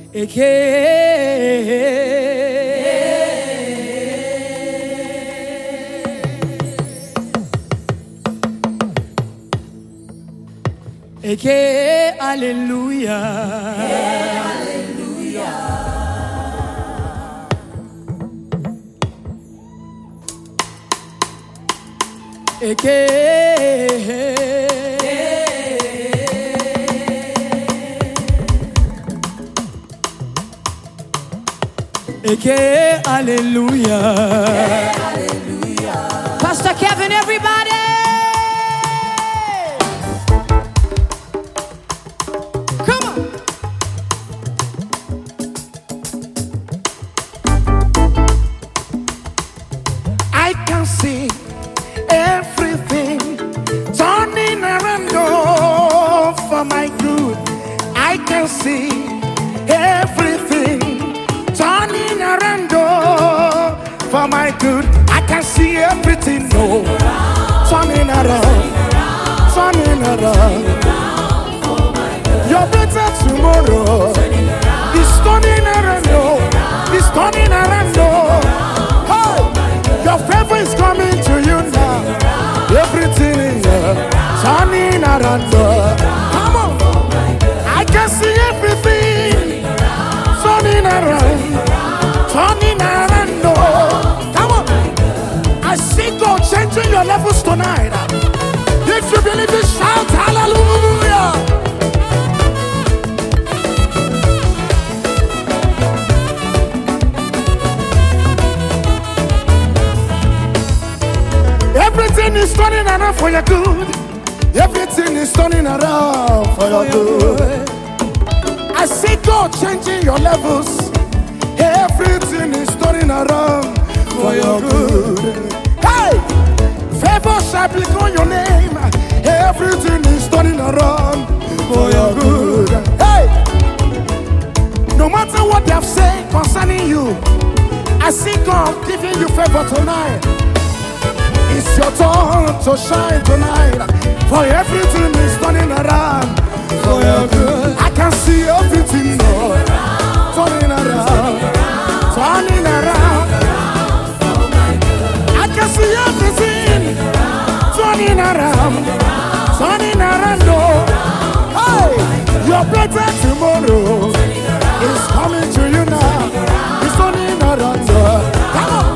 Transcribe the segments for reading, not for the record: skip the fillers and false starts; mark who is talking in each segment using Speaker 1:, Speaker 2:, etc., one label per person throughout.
Speaker 1: Hallelujah. Hallelujah.
Speaker 2: Pastor Kevin, everybody.
Speaker 1: Come on.
Speaker 3: I can see everything turning around for my good. I can see everything turning around for my good. I can see everything turning around. Your better tomorrow is turning around. It's turning around. Hey, your favor is coming to you now. Everything is turning around. Come on, I can see everything turning around. Come on, I see God changing your levels tonight. If you believe it, shout hallelujah. Everything is turning around for your good. Everything is turning around for your good. I see God changing your levels. Everything is turning around for your good. Hey, favor shall be on your name. Everything is turning around for your good. Hey, no matter what they have said concerning you, I see God giving you favor tonight. It's your turn to shine tonight. For everything is turning around for your good. I can see everything turning around. Turning around. I can see everything turning around. Turning around. Hey, your better tomorrow is coming to you now. It's turning around. Come on.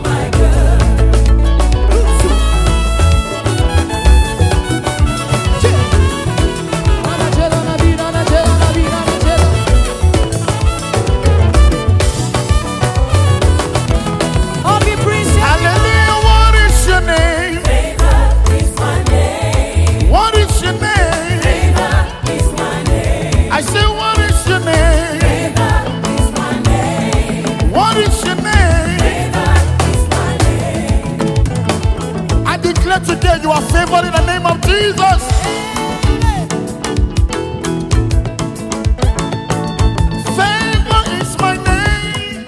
Speaker 3: Today you are favored in the name of Jesus. Favor is my name.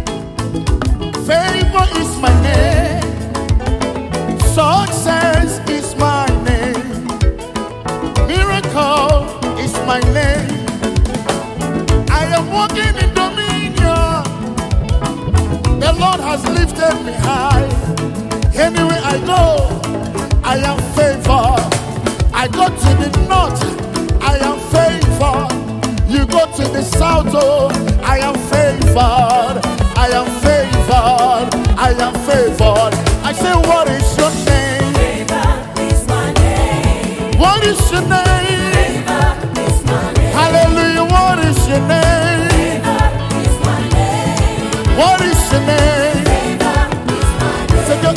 Speaker 3: Favor is my name. Success is my name. Miracle is my name. I am walking in dominion. The Lord has lifted me high. Anywhere I go, I am favored. I go to the north, I am favored. You go to the south, oh, I am favored. I am favored. I am favored. I say, what is your name?
Speaker 4: Favor is my name.
Speaker 3: What is your name?
Speaker 4: Favor is my name.
Speaker 3: Hallelujah, what is your name?
Speaker 4: Favor is my name.
Speaker 3: What is your name?
Speaker 4: Favor is my name.
Speaker 3: Second.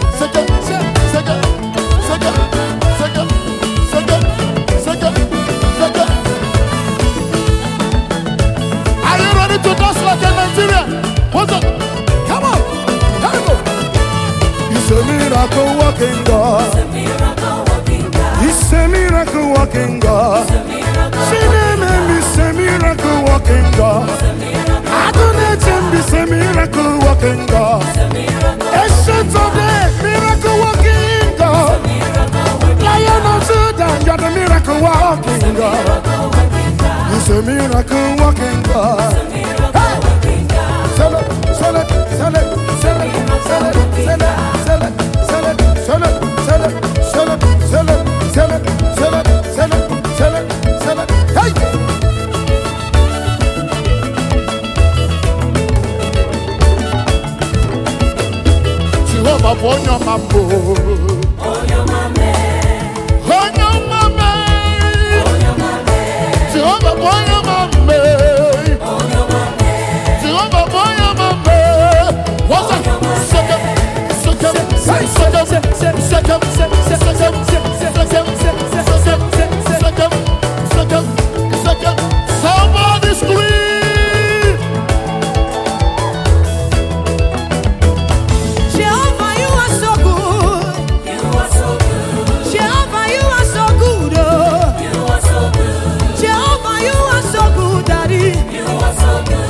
Speaker 3: Are you ready to dance like a Nigerian? What's up? Come on, here we go. It's a miracle walking God.
Speaker 4: It's a miracle walking God.
Speaker 3: It's a miracle walking God.
Speaker 4: It's a miracle
Speaker 3: See them and it's a miracle walking God.
Speaker 4: It's a miracle
Speaker 3: I don't let them be a miracle walking God.
Speaker 4: It's a miracle
Speaker 3: Ancient of days, miracle walking God. Lion of Judah, you're the miracle walking God.
Speaker 4: walking God.
Speaker 3: It's He's a miracle walking God. Sell it, sell it, sell it, sell it, sell it, sell it, sell it, sell it, sell it, sell it, sell it, sell it, sell it, sell it, sell it, sell it, hey! Jehovah, on your mambo,
Speaker 4: On your mame,
Speaker 3: on your mama,
Speaker 4: on your mame,
Speaker 3: Jehovah, on your mama,
Speaker 4: on your mame,
Speaker 3: Jehovah, on your mama. What's that? Second, second, second, second, second, second. Somebody scream.
Speaker 2: Jehovah, you are so good.
Speaker 4: you are so good,
Speaker 2: Jehovah, you are so good. Oh.
Speaker 4: you are so good,
Speaker 2: Jehovah, you are so good, Daddy.
Speaker 4: you are so good,